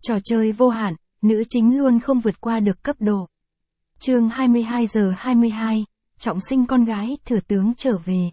Trò chơi vô hạn, nữ chính luôn không vượt qua được cấp độ. Chương 22:22, trọng sinh con gái thừa tướng trở về.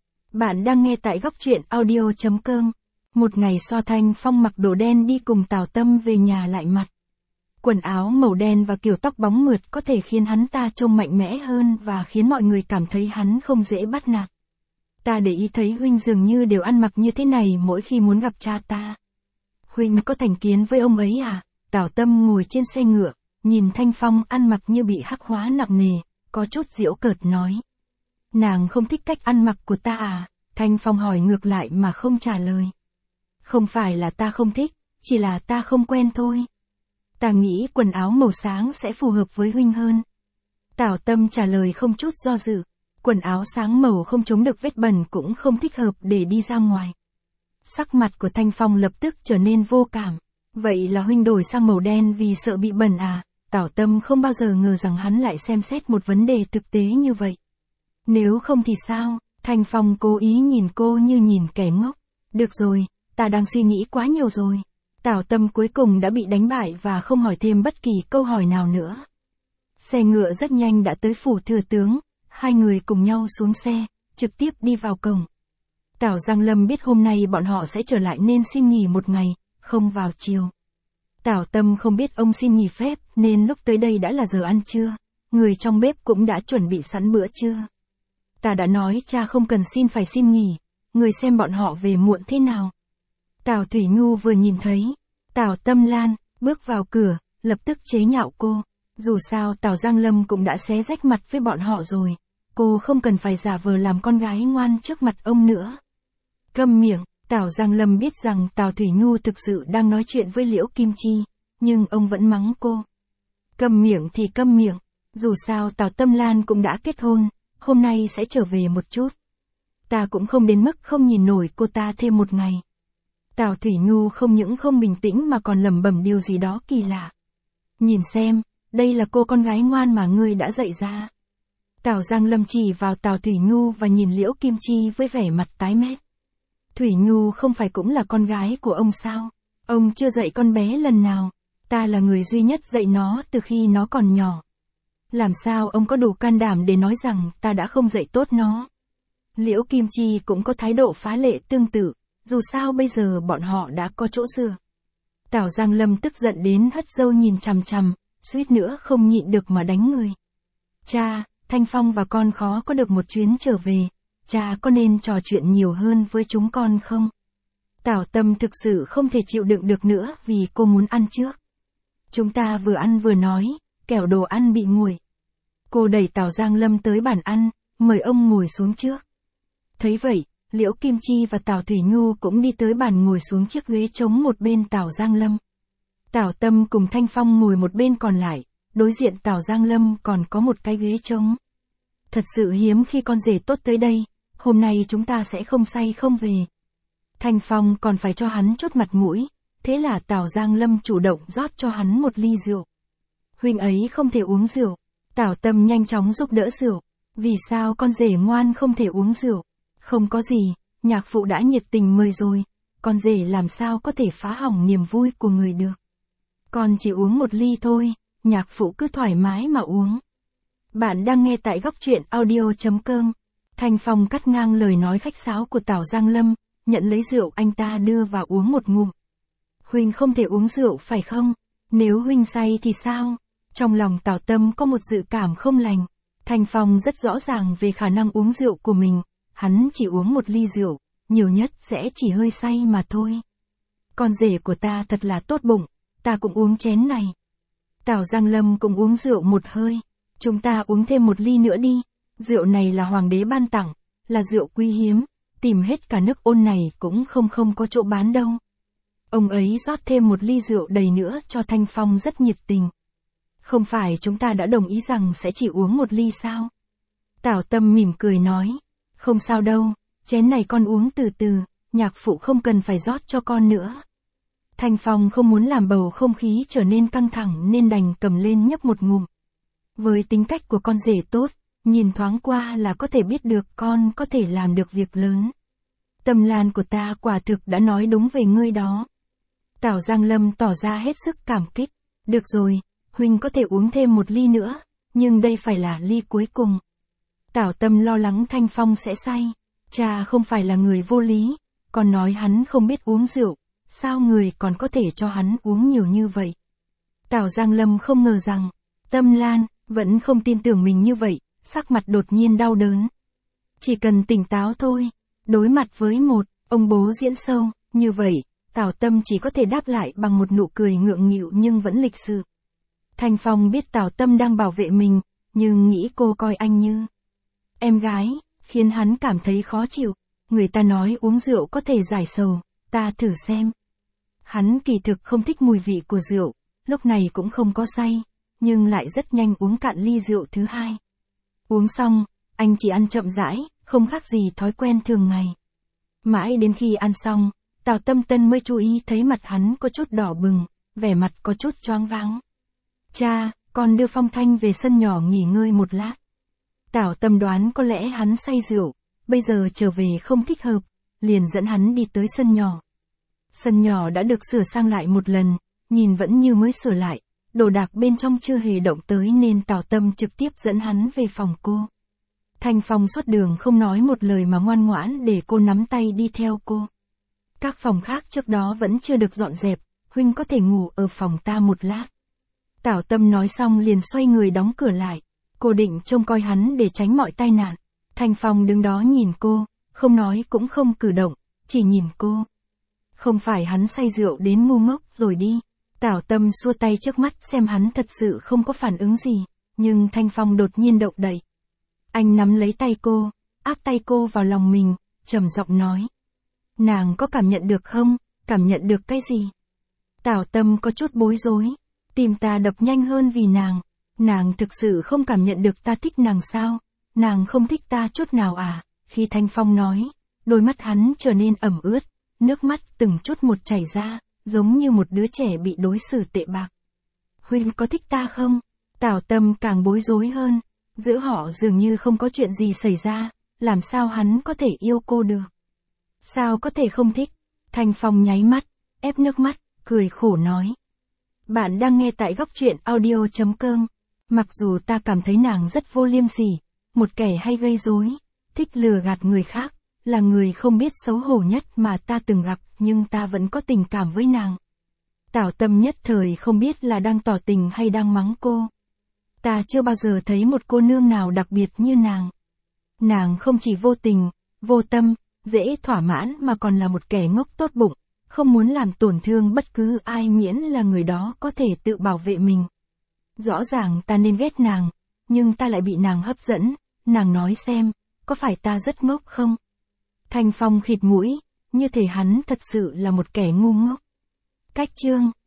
Bạn đang nghe tại góc truyện audio.com. Một ngày Thanh Phong mặc đồ đen đi cùng Tào Tâm về nhà lại mặt. Quần áo màu đen và kiểu tóc bóng mượt có thể khiến hắn ta trông mạnh mẽ hơn và khiến mọi người cảm thấy hắn không dễ bắt nạt. Ta để ý thấy Huynh dường như đều ăn mặc như thế này mỗi khi muốn gặp cha ta. Huynh có thành kiến với ông ấy à? Tào Tâm ngồi trên xe ngựa, nhìn Thanh Phong ăn mặc như bị hắc hóa nặng nề, có chút giễu cợt nói. Nàng không thích cách ăn mặc của ta à? Thanh Phong hỏi ngược lại mà không trả lời. Không phải là ta không thích, chỉ là ta không quen thôi. Ta nghĩ quần áo màu sáng sẽ phù hợp với Huynh hơn. Tào Tâm trả lời không chút do dự. Quần áo sáng màu không chống được vết bẩn cũng không thích hợp để đi ra ngoài. Sắc mặt của Thanh Phong lập tức trở nên vô cảm. Vậy là Huynh đổi sang màu đen vì sợ bị bẩn à? Tào Tâm không bao giờ ngờ rằng hắn lại xem xét một vấn đề thực tế như vậy. Nếu không thì sao? Thanh Phong cố ý nhìn cô như nhìn kẻ ngốc. Được rồi, ta đang suy nghĩ quá nhiều rồi. Tào Tâm cuối cùng đã bị đánh bại và không hỏi thêm bất kỳ câu hỏi nào nữa. Xe ngựa rất nhanh đã tới phủ thừa tướng. Hai người cùng nhau xuống xe, trực tiếp đi vào cổng. Tào Giang Lâm biết hôm nay bọn họ sẽ trở lại nên xin nghỉ một ngày, không vào chiều. Tào Tâm không biết ông xin nghỉ phép nên lúc tới đây đã là giờ ăn trưa. Người trong bếp cũng đã chuẩn bị sẵn bữa trưa. Ta đã nói cha không cần phải xin nghỉ, người xem bọn họ về muộn thế nào. Tào Thủy Nhu vừa nhìn thấy Tào Tâm Lan bước vào cửa, lập tức chế nhạo cô. Dù sao Tào Giang Lâm cũng đã xé rách mặt với bọn họ rồi. Cô không cần phải giả vờ làm con gái ngoan trước mặt ông nữa. Câm miệng, Tào Giang Lâm biết rằng Tào Thủy Nhu thực sự đang nói chuyện với Liễu Kim Chi, nhưng ông vẫn mắng cô. Câm miệng thì câm miệng, dù sao Tào Tâm Lan cũng đã kết hôn, hôm nay sẽ trở về một chút. Ta cũng không đến mức không nhìn nổi cô ta thêm một ngày. Tào Thủy Nhu không những không bình tĩnh mà còn lẩm bẩm điều gì đó kỳ lạ. Nhìn xem, đây là cô con gái ngoan mà ngươi đã dạy ra. Tào Giang Lâm chỉ vào Tào Thủy Nhu và nhìn Liễu Kim Chi với vẻ mặt tái mét. Thủy Nhu không phải cũng là con gái của ông sao? Ông chưa dạy con bé lần nào. Ta là người duy nhất dạy nó từ khi nó còn nhỏ. Làm sao ông có đủ can đảm để nói rằng ta đã không dạy tốt nó? Liễu Kim Chi cũng có thái độ phá lệ tương tự, dù sao bây giờ bọn họ đã có chỗ dựa. Tào Giang Lâm tức giận đến hất râu nhìn chằm chằm, suýt nữa không nhịn được mà đánh người. Cha, Thanh Phong và con khó có được một chuyến trở về, cha có nên trò chuyện nhiều hơn với chúng con không? Tào Tâm thực sự không thể chịu đựng được nữa vì cô muốn ăn trước. Chúng ta vừa ăn vừa nói, kẻo đồ ăn bị nguội. Cô đẩy Tào Giang Lâm tới bàn ăn, mời ông ngồi xuống trước. Thấy vậy, Liễu Kim Chi và Tào Thủy Nhu cũng đi tới bàn ngồi xuống chiếc ghế trống một bên Tào Giang Lâm. Tào Tâm cùng Thanh Phong ngồi một bên còn lại, đối diện Tào Giang Lâm còn có một cái ghế trống. Thật sự hiếm khi con rể tốt tới đây, hôm nay chúng ta sẽ không say không về. Thanh Phong còn phải cho hắn chút mặt mũi, thế là Tào Giang Lâm chủ động rót cho hắn một ly rượu. Huynh ấy không thể uống rượu. Tào Tâm nhanh chóng giúp đỡ rượu. Vì sao con rể ngoan không thể uống rượu? Không có gì, nhạc phụ đã nhiệt tình mời rồi, con rể làm sao có thể phá hỏng niềm vui của người được. Con chỉ uống một ly thôi, nhạc phụ cứ thoải mái mà uống. Bạn đang nghe tại góc truyện audio.com. Thanh Phong cắt ngang lời nói khách sáo của Tào Giang Lâm, nhận lấy rượu anh ta đưa vào uống một ngụm. Huynh không thể uống rượu phải không? Nếu Huynh say thì sao? Trong lòng Tào Tâm có một dự cảm không lành. Thanh Phong rất rõ ràng về khả năng uống rượu của mình, hắn chỉ uống một ly rượu, nhiều nhất sẽ chỉ hơi say mà thôi. Con rể của ta thật là tốt bụng, ta cũng uống chén này. Tào Giang Lâm cũng uống rượu một hơi. Chúng ta uống thêm một ly nữa đi, rượu này là hoàng đế ban tặng, là rượu quý hiếm, tìm hết cả nước Ôn này cũng không có chỗ bán đâu. Ông ấy rót thêm một ly rượu đầy nữa cho Thanh Phong rất nhiệt tình. Không phải chúng ta đã đồng ý rằng sẽ chỉ uống một ly sao? Tào Tâm mỉm cười nói, không sao đâu, chén này con uống từ từ, nhạc phụ không cần phải rót cho con nữa. Thanh Phong không muốn làm bầu không khí trở nên căng thẳng nên đành cầm lên nhấp một ngụm. Với tính cách của con rể tốt, nhìn thoáng qua là có thể biết được con có thể làm được việc lớn. Tâm Lan của ta quả thực đã nói đúng về ngươi đó. Tào Giang Lâm tỏ ra hết sức cảm kích. Được rồi, huynh có thể uống thêm một ly nữa, nhưng đây phải là ly cuối cùng. Tào Tâm lo lắng Thanh Phong sẽ say. Cha không phải là người vô lý, còn nói hắn không biết uống rượu, sao người còn có thể cho hắn uống nhiều như vậy. Tào Giang Lâm không ngờ rằng, Tâm Lan vẫn không tin tưởng mình như vậy, sắc mặt đột nhiên đau đớn. Chỉ cần tỉnh táo thôi, đối mặt với một ông bố diễn sâu, như vậy, Tào Tâm chỉ có thể đáp lại bằng một nụ cười ngượng nghịu nhưng vẫn lịch sự. Thanh Phong biết Tào Tâm đang bảo vệ mình, nhưng nghĩ cô coi anh như em gái, khiến hắn cảm thấy khó chịu. Người ta nói uống rượu có thể giải sầu, ta thử xem. Hắn kỳ thực không thích mùi vị của rượu, lúc này cũng không có say, nhưng lại rất nhanh uống cạn ly rượu thứ hai. Uống xong, anh chỉ ăn chậm rãi, không khác gì thói quen thường ngày. Mãi đến khi ăn xong, Tào Tâm Tân mới chú ý thấy mặt hắn có chút đỏ bừng, vẻ mặt có chút choáng váng. Cha, con đưa Phong Thanh về sân nhỏ nghỉ ngơi một lát. Tào Tâm đoán có lẽ hắn say rượu, bây giờ trở về không thích hợp, liền dẫn hắn đi tới sân nhỏ. Sân nhỏ đã được sửa sang lại một lần, nhìn vẫn như mới sửa lại, đồ đạc bên trong chưa hề động tới nên Tào Tâm trực tiếp dẫn hắn về phòng cô. Thanh Phong suốt đường không nói một lời mà ngoan ngoãn để cô nắm tay đi theo cô. Các phòng khác trước đó vẫn chưa được dọn dẹp, huynh có thể ngủ ở phòng ta một lát. Tào Tâm nói xong liền xoay người đóng cửa lại, cô định trông coi hắn để tránh mọi tai nạn. Thanh Phong đứng đó nhìn cô, không nói cũng không cử động, chỉ nhìn cô. Không phải hắn say rượu đến ngu ngốc rồi đi. Tào Tâm xua tay trước mắt xem hắn thật sự không có phản ứng gì, nhưng Thanh Phong đột nhiên động đậy. Anh nắm lấy tay cô, áp tay cô vào lòng mình, trầm giọng nói. Nàng có cảm nhận được không, cảm nhận được cái gì? Tào Tâm có chút bối rối, tim ta đập nhanh hơn vì nàng thực sự không cảm nhận được ta thích nàng sao? Nàng không thích ta chút nào à? Khi Thanh Phong nói, đôi mắt hắn trở nên ẩm ướt, nước mắt từng chút một chảy ra, giống như một đứa trẻ bị đối xử tệ bạc. Huynh có thích ta không? Tào Tâm càng bối rối hơn, giữa họ dường như không có chuyện gì xảy ra, làm sao hắn có thể yêu cô được? Sao có thể không thích? Thanh Phong nháy mắt, ép nước mắt, cười khổ nói. Bạn đang nghe tại góc truyện audio.com. Mặc dù ta cảm thấy nàng rất vô liêm sỉ, một kẻ hay gây rối, thích lừa gạt người khác, là người không biết xấu hổ nhất mà ta từng gặp, nhưng ta vẫn có tình cảm với nàng. Tào Tâm nhất thời không biết là đang tỏ tình hay đang mắng cô. Ta chưa bao giờ thấy một cô nương nào đặc biệt như nàng. Nàng không chỉ vô tình, vô tâm, dễ thỏa mãn mà còn là một kẻ ngốc tốt bụng, không muốn làm tổn thương bất cứ ai miễn là người đó có thể tự bảo vệ mình. Rõ ràng ta nên ghét nàng, nhưng ta lại bị nàng hấp dẫn, nàng nói xem, có phải ta rất ngốc không? Thanh Phong khịt mũi, như thể hắn thật sự là một kẻ ngu ngốc. Cách chương